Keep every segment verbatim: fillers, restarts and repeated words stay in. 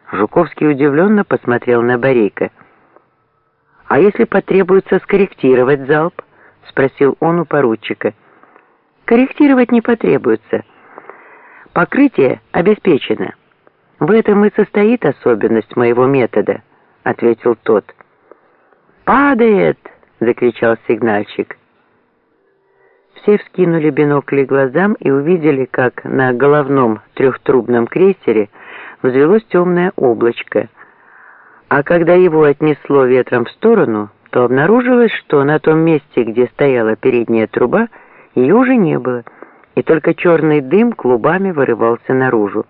Жуковский удивленно посмотрел на Борейко. «А если потребуется скорректировать залп?» — спросил он у поручика. «Корректировать не потребуется. Покрытие обеспечено. В этом и состоит особенность моего метода», — ответил тот. «Падает!» — закричал сигнальщик. Все вскинули бинокли глазам и увидели, как на головном трехтрубном крейсере взвелось темное облачко, а когда его отнесло ветром в сторону, то обнаружилось, что на том месте, где стояла передняя труба, ее уже не было, и только черный дым клубами вырывался наружу.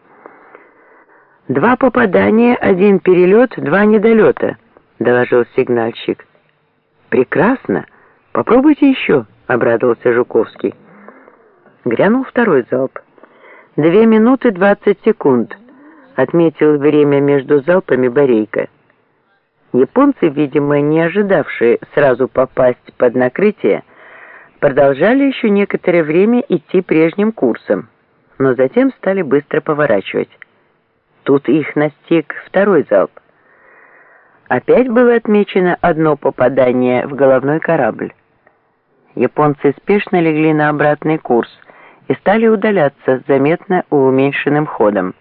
«Два попадания, один перелет, два недолета», — доложил сигнальщик. «Прекрасно! Попробуйте еще», — обрадовался Жуковский. Грянул второй залп. «Две минуты двадцать секунд», — отметил время между залпами Борейко. Японцы, видимо, не ожидавшие сразу попасть под накрытие, продолжали еще некоторое время идти прежним курсом, но затем стали быстро поворачивать. Тут их настиг второй залп. Опять было отмечено одно попадание в головной корабль. Японцы спешно легли на обратный курс и стали удаляться с заметно уменьшенным ходом.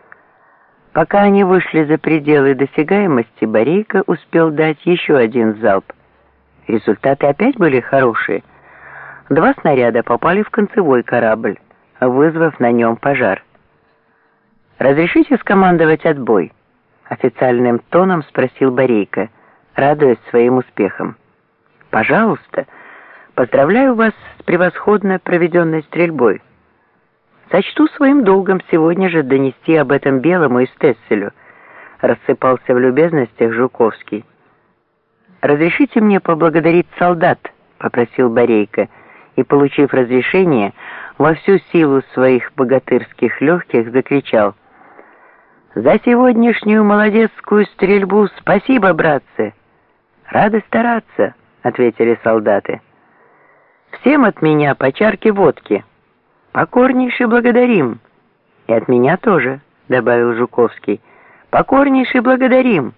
Пока они вышли за пределы досягаемости, Борейко успел дать еще один залп. Результаты опять были хорошие. Два снаряда попали в концевой корабль, вызвав на нем пожар. «Разрешите скомандовать отбой?» — официальным тоном спросил Борейко, радуясь своим успехам. «Пожалуйста, поздравляю вас с превосходно проведенной стрельбой. Сочту своим долгом сегодня же донести об этом Белому и Стесселю», — рассыпался в любезностях Жуковский. «Разрешите мне поблагодарить солдат», — попросил Борейко, и, получив разрешение, во всю силу своих богатырских легких закричал: «За сегодняшнюю молодецкую стрельбу спасибо, братцы!» «Рады стараться», — ответили солдаты. «Всем от меня по чарке водки. Покорнейше благодарим». «И от меня тоже», — добавил Жуковский. «Покорнейше благодарим».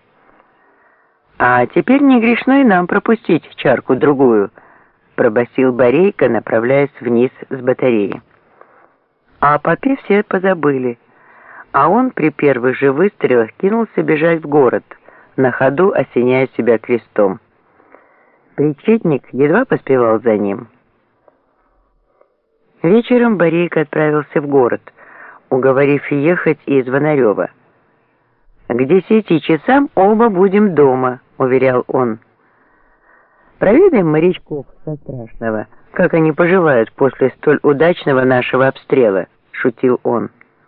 «А теперь не грешно и нам пропустить чарку-другую», — пробасил Борейко, направляясь вниз с батареи. А о попе все позабыли, а он при первых же выстрелах кинулся бежать в город, на ходу осеняя себя крестом. Причетник едва поспевал за ним. Вечером Борейко отправился в город, уговорив ехать из Звонарева. «К десяти часам оба будем дома», — уверял он. «Проведаем морячков со Страшного, как они поживают после столь удачного нашего обстрела», — шутил он.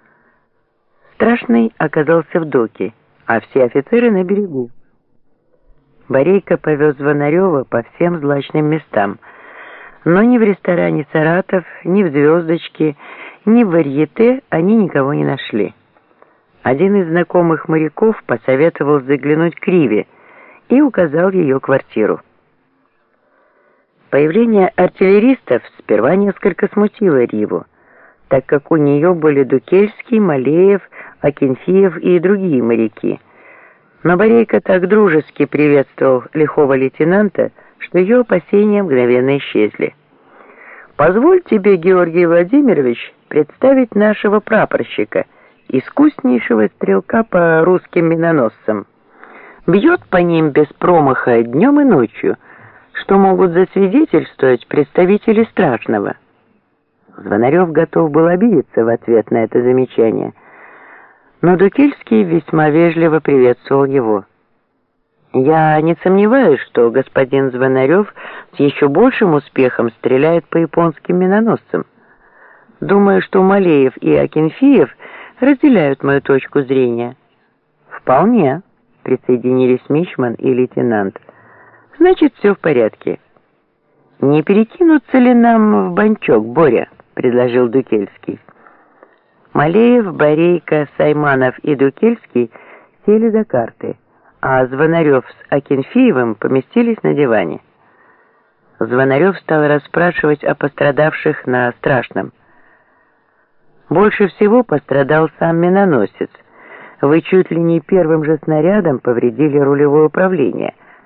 Страшный оказался в доке, а все офицеры на берегу. Борейко повез Звонарева по всем злачным местам, но ни в ресторане «Саратов», ни в «Звездочке», ни в «Варьете» они никого не нашли. Один из знакомых моряков посоветовал заглянуть к Риве и указал ее квартиру. Появление артиллеристов сперва несколько смутило Риву, так как у нее были Дукельский, Малеев, Акинфиев и другие моряки. Но Борейко так дружески приветствовал лихого лейтенанта, что ее опасения мгновенно исчезли. «Позволь тебе, Георгий Владимирович, представить нашего прапорщика, искуснейшего стрелка по русским миноносцам. Бьет по ним без промаха днем и ночью, что могут засвидетельствовать представители Страшного». Звонарев готов был обидеться в ответ на это замечание, но Дукельский весьма вежливо приветствовал его. «Я не сомневаюсь, что господин Звонарев с еще большим успехом стреляет по японским миноносцам. Думаю, что Малеев и Акинфиев разделяют мою точку зрения». «Вполне», — присоединились Мичман и лейтенант. «Значит, все в порядке». «Не перекинуться ли нам в банчок, Боря?» — предложил Дукельский. Малеев, Борейко, Сайманов и Дукельский сели за карты, а Звонарев с Акинфиевым поместились на диване. Звонарев стал расспрашивать о пострадавших на Страшном. Больше всего пострадал сам миноносец, Вы чуть ли не первым же снарядом повредили рулевое управление.